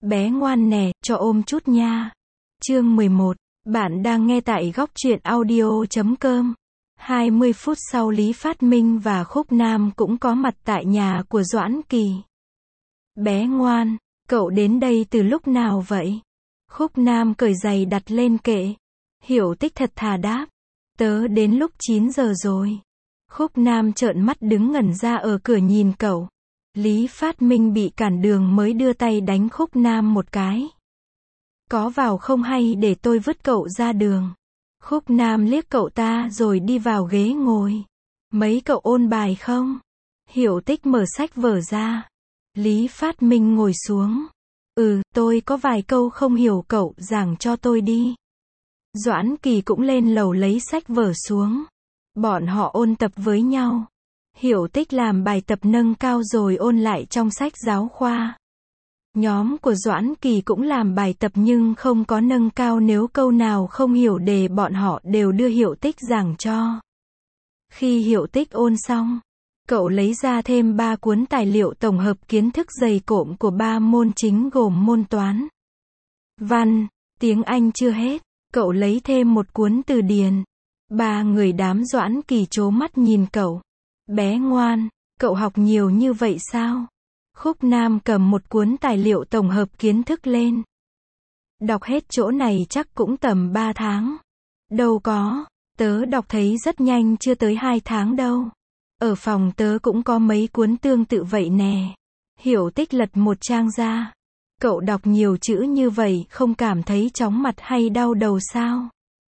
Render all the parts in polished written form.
Bé ngoan nè, cho ôm chút nha. Chương 11. Bạn đang nghe tại góc truyện audio.com. 20 phút sau Lý Phát Minh và Khúc Nam cũng có mặt tại nhà của Doãn Kỳ. Bé ngoan, cậu đến đây từ lúc nào vậy? Khúc Nam cởi giày đặt lên kệ. Hiểu Tích thật thà đáp. Tớ đến lúc 9 giờ rồi. Khúc Nam trợn mắt đứng ngẩn ra ở cửa nhìn cậu. Lý Phát Minh bị cản đường mới đưa tay đánh Khúc Nam một cái. Có vào không hay để tôi vứt cậu ra đường. Khúc Nam liếc cậu ta rồi đi vào ghế ngồi. Mấy cậu ôn bài không? Hiểu Tích mở sách vở ra. Lý Phát Minh ngồi xuống. Tôi có vài câu không hiểu, cậu giảng cho tôi đi. Doãn Kỳ cũng lên lầu lấy sách vở xuống. Bọn họ ôn tập với nhau. Hiểu Tích làm bài tập nâng cao rồi ôn lại trong sách giáo khoa. Nhóm của Doãn Kỳ cũng làm bài tập nhưng không có nâng cao, nếu câu nào không hiểu đề bọn họ đều đưa Hiểu Tích giảng cho. Khi Hiểu Tích ôn xong, cậu lấy ra thêm 3 cuốn tài liệu tổng hợp kiến thức dày cộm của 3 môn chính gồm môn toán, văn, tiếng Anh chưa hết, cậu lấy thêm một cuốn từ điển. Ba người đám Doãn Kỳ trố mắt nhìn cậu. Bé ngoan, cậu học nhiều như vậy sao? Khúc Nam cầm một cuốn tài liệu tổng hợp kiến thức lên. Đọc hết chỗ này chắc cũng tầm 3 tháng. Đâu có, tớ đọc thấy rất nhanh, chưa tới 2 tháng đâu. Ở phòng tớ cũng có mấy cuốn tương tự vậy nè. Hiểu Tích lật một trang ra. Cậu đọc nhiều chữ như vậy không cảm thấy chóng mặt hay đau đầu sao?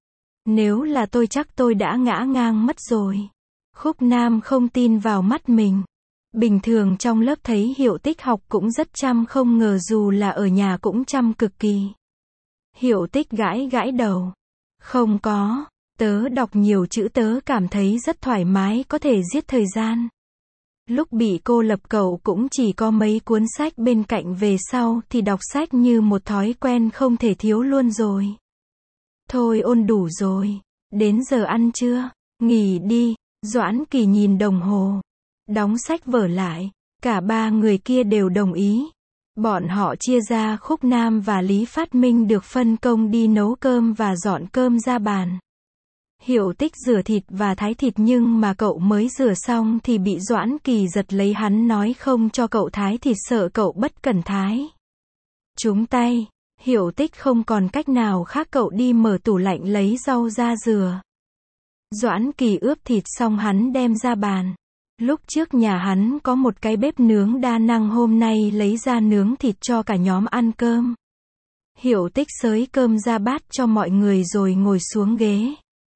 Nếu là tôi chắc tôi đã ngã ngang mất rồi. Khúc Nam không tin vào mắt mình. Bình thường trong lớp thấy Hiểu Tích học cũng rất chăm, không ngờ dù là ở nhà cũng chăm cực kỳ. Hiểu Tích gãi gãi đầu. Không có, tớ đọc nhiều chữ tớ cảm thấy rất thoải mái, có thể giết thời gian. Lúc bị cô lập cậu cũng chỉ có mấy cuốn sách bên cạnh, về sau thì đọc sách như một thói quen không thể thiếu luôn rồi. Thôi ôn đủ rồi, đến giờ ăn trưa, nghỉ đi. Doãn Kỳ nhìn đồng hồ, đóng sách vở lại. Cả 3 người kia đều đồng ý. Bọn họ chia ra, Khúc Nam và Lý Phát Minh được phân công đi nấu cơm và dọn cơm ra bàn. Hiểu Tích rửa thịt và thái thịt nhưng mà cậu mới rửa xong thì bị Doãn Kỳ giật lấy, hắn nói không cho cậu thái thịt, sợ cậu bất cẩn thái trúng tay. Hiểu Tích không còn cách nào khác, cậu đi mở tủ lạnh lấy rau ra rửa. Doãn Kỳ ướp thịt xong hắn đem ra bàn. Lúc trước nhà hắn có một cái bếp nướng đa năng, hôm nay lấy ra nướng thịt cho cả nhóm ăn cơm. Hiểu Tích xới cơm ra bát cho mọi người rồi ngồi xuống ghế.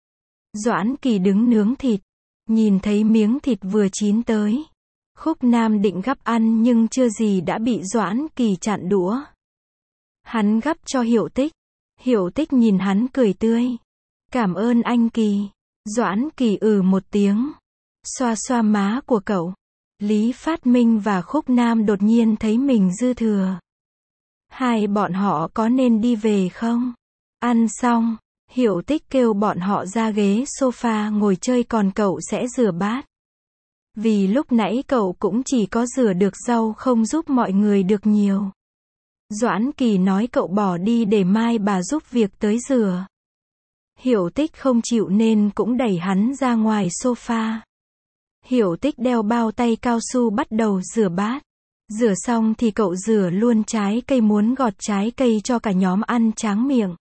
Doãn Kỳ đứng nướng thịt, nhìn thấy miếng thịt vừa chín tới. Khúc Nam định gắp ăn nhưng chưa gì đã bị Doãn Kỳ chặn đũa. Hắn gắp cho Hiểu Tích. Hiểu Tích nhìn hắn cười tươi. Cảm ơn anh Kỳ. Doãn Kỳ một tiếng. Xoa xoa má của cậu. Lý Phát Minh và Khúc Nam đột nhiên thấy mình dư thừa. Hai bọn họ có nên đi về không? Ăn xong, Hiểu Tích kêu bọn họ ra ghế sofa ngồi chơi, còn cậu sẽ rửa bát. Vì lúc nãy cậu cũng chỉ có rửa được rau, không giúp mọi người được nhiều. Doãn Kỳ nói cậu bỏ đi để mai bà giúp việc tới rửa. Hiểu Tích không chịu nên cũng đẩy hắn ra ngoài sofa. Hiểu Tích đeo bao tay cao su bắt đầu rửa bát. Rửa xong thì cậu rửa luôn trái cây, muốn gọt trái cây cho cả nhóm ăn tráng miệng.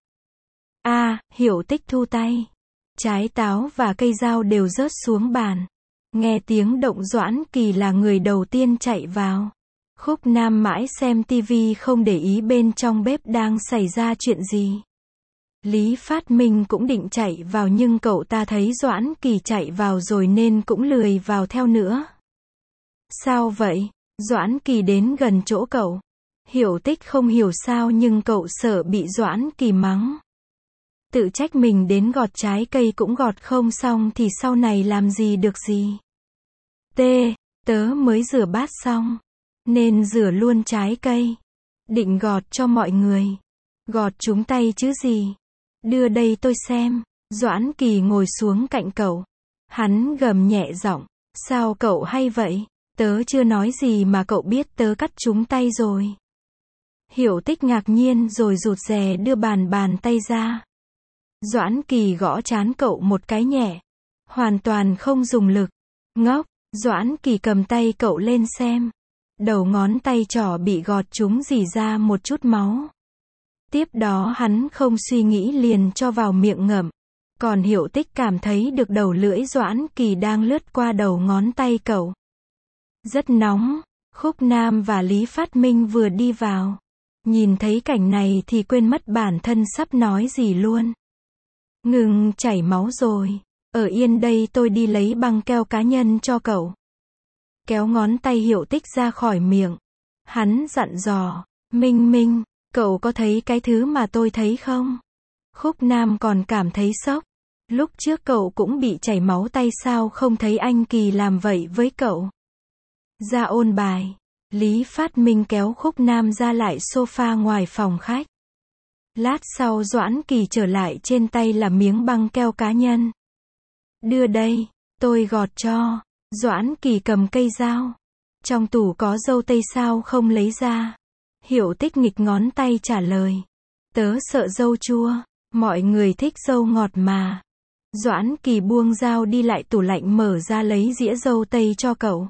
Hiểu Tích thu tay. Trái táo và cây dao đều rớt xuống bàn. Nghe tiếng động Doãn Kỳ là người đầu tiên chạy vào. Khúc Nam mãi xem tivi không để ý bên trong bếp đang xảy ra chuyện gì. Lý Phát Minh cũng định chạy vào nhưng cậu ta thấy Doãn Kỳ chạy vào rồi nên cũng lười vào theo nữa. Sao vậy? Doãn Kỳ đến gần chỗ cậu. Hiểu Tích không hiểu sao nhưng cậu sợ bị Doãn Kỳ mắng. Tự trách mình đến gọt trái cây cũng gọt không xong thì sau này làm gì được gì. Tớ mới rửa bát xong, nên rửa luôn trái cây. Định gọt cho mọi người. Gọt trúng tay chứ gì. Đưa đây tôi xem. Doãn Kỳ ngồi xuống cạnh cậu. Hắn gầm nhẹ giọng. Sao cậu hay vậy? Tớ chưa nói gì mà cậu biết tớ cắt trúng tay rồi. Hiểu Tích ngạc nhiên rồi rụt rè đưa bàn tay ra. Doãn Kỳ gõ trán cậu một cái nhẹ. Hoàn toàn không dùng lực. Ngốc, Doãn Kỳ cầm tay cậu lên xem. Đầu ngón tay trỏ bị gọt trúng rỉ ra một chút máu. Tiếp đó hắn không suy nghĩ liền cho vào miệng ngậm. Còn Hiểu Tích cảm thấy được đầu lưỡi Doãn Kỳ đang lướt qua đầu ngón tay cậu. Rất nóng. Khúc Nam và Lý Phát Minh vừa đi vào. Nhìn thấy cảnh này thì quên mất bản thân sắp nói gì luôn. Ngừng chảy máu rồi. Ở yên đây tôi đi lấy băng keo cá nhân cho cậu. Kéo ngón tay Hiểu Tích ra khỏi miệng. Hắn dặn dò. Minh Minh, cậu có thấy cái thứ mà tôi thấy không? Khúc Nam còn cảm thấy sốc. Lúc trước cậu cũng bị chảy máu tay sao không thấy anh Kỳ làm vậy với cậu? Ra ôn bài. Lý Phát Minh kéo Khúc Nam ra lại sofa ngoài phòng khách. Lát sau Doãn Kỳ trở lại, trên tay là miếng băng keo cá nhân. Đưa đây, tôi gọt cho. Doãn Kỳ cầm cây dao. Trong tủ có dâu tây sao không lấy ra? Hiểu Tích nghịch ngón tay trả lời. Tớ sợ dâu chua, mọi người thích dâu ngọt mà. Doãn Kỳ buông dao đi lại tủ lạnh mở ra lấy dĩa dâu tây cho cậu.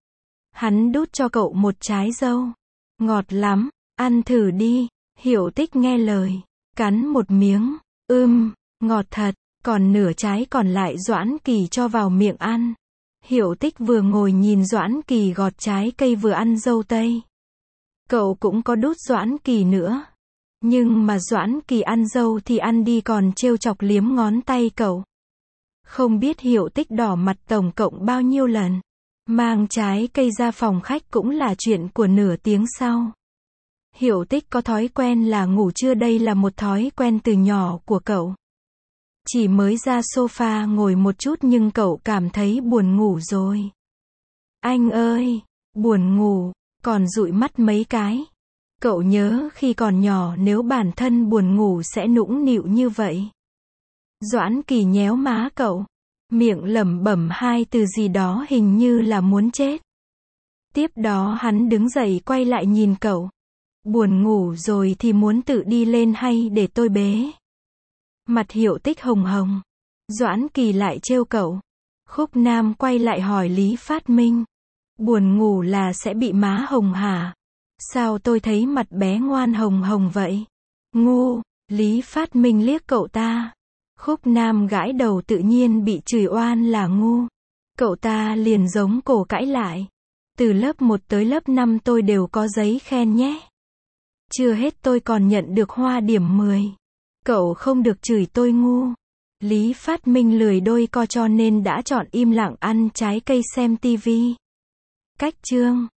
Hắn đút cho cậu một trái dâu. Ngọt lắm, ăn thử đi. Hiểu Tích nghe lời. Cắn một miếng. Ngọt thật. Còn nửa trái còn lại Doãn Kỳ cho vào miệng ăn. Hiểu Tích vừa ngồi nhìn Doãn Kỳ gọt trái cây vừa ăn dâu tây. Cậu cũng có đút Doãn Kỳ nữa. Nhưng mà Doãn Kỳ ăn dâu thì ăn đi còn trêu chọc liếm ngón tay cậu. Không biết Hiểu Tích đỏ mặt tổng cộng bao nhiêu lần. Mang trái cây ra phòng khách cũng là chuyện của nửa tiếng sau. Hiểu Tích có thói quen là ngủ trưa, đây là một thói quen từ nhỏ của cậu. Chỉ mới ra sofa ngồi một chút nhưng cậu cảm thấy buồn ngủ rồi. Anh ơi, buồn ngủ, còn dụi mắt mấy cái. Cậu nhớ khi còn nhỏ nếu bản thân buồn ngủ sẽ nũng nịu như vậy. Doãn Kỳ nhéo má cậu. Miệng lẩm bẩm hai từ gì đó hình như là muốn chết. Tiếp đó hắn đứng dậy quay lại nhìn cậu. Buồn ngủ rồi thì muốn tự đi lên hay để tôi bế? Mặt Hiểu Tích hồng hồng. Doãn Kỳ lại trêu cậu. Khúc Nam quay lại hỏi Lý Phát Minh. Buồn ngủ là sẽ bị má hồng hả? Sao tôi thấy mặt bé ngoan hồng hồng vậy? Ngu, Lý Phát Minh liếc cậu ta. Khúc Nam gãi đầu tự nhiên bị chửi oan là ngu. Cậu ta liền giống cổ cãi lại. Từ lớp 1 tới lớp 5 tôi đều có giấy khen nhé. Chưa hết tôi còn nhận được hoa điểm 10. Cậu không được chửi tôi ngu. Lý Phát Minh lười đôi co cho nên đã chọn im lặng ăn trái cây xem tivi. Cách chương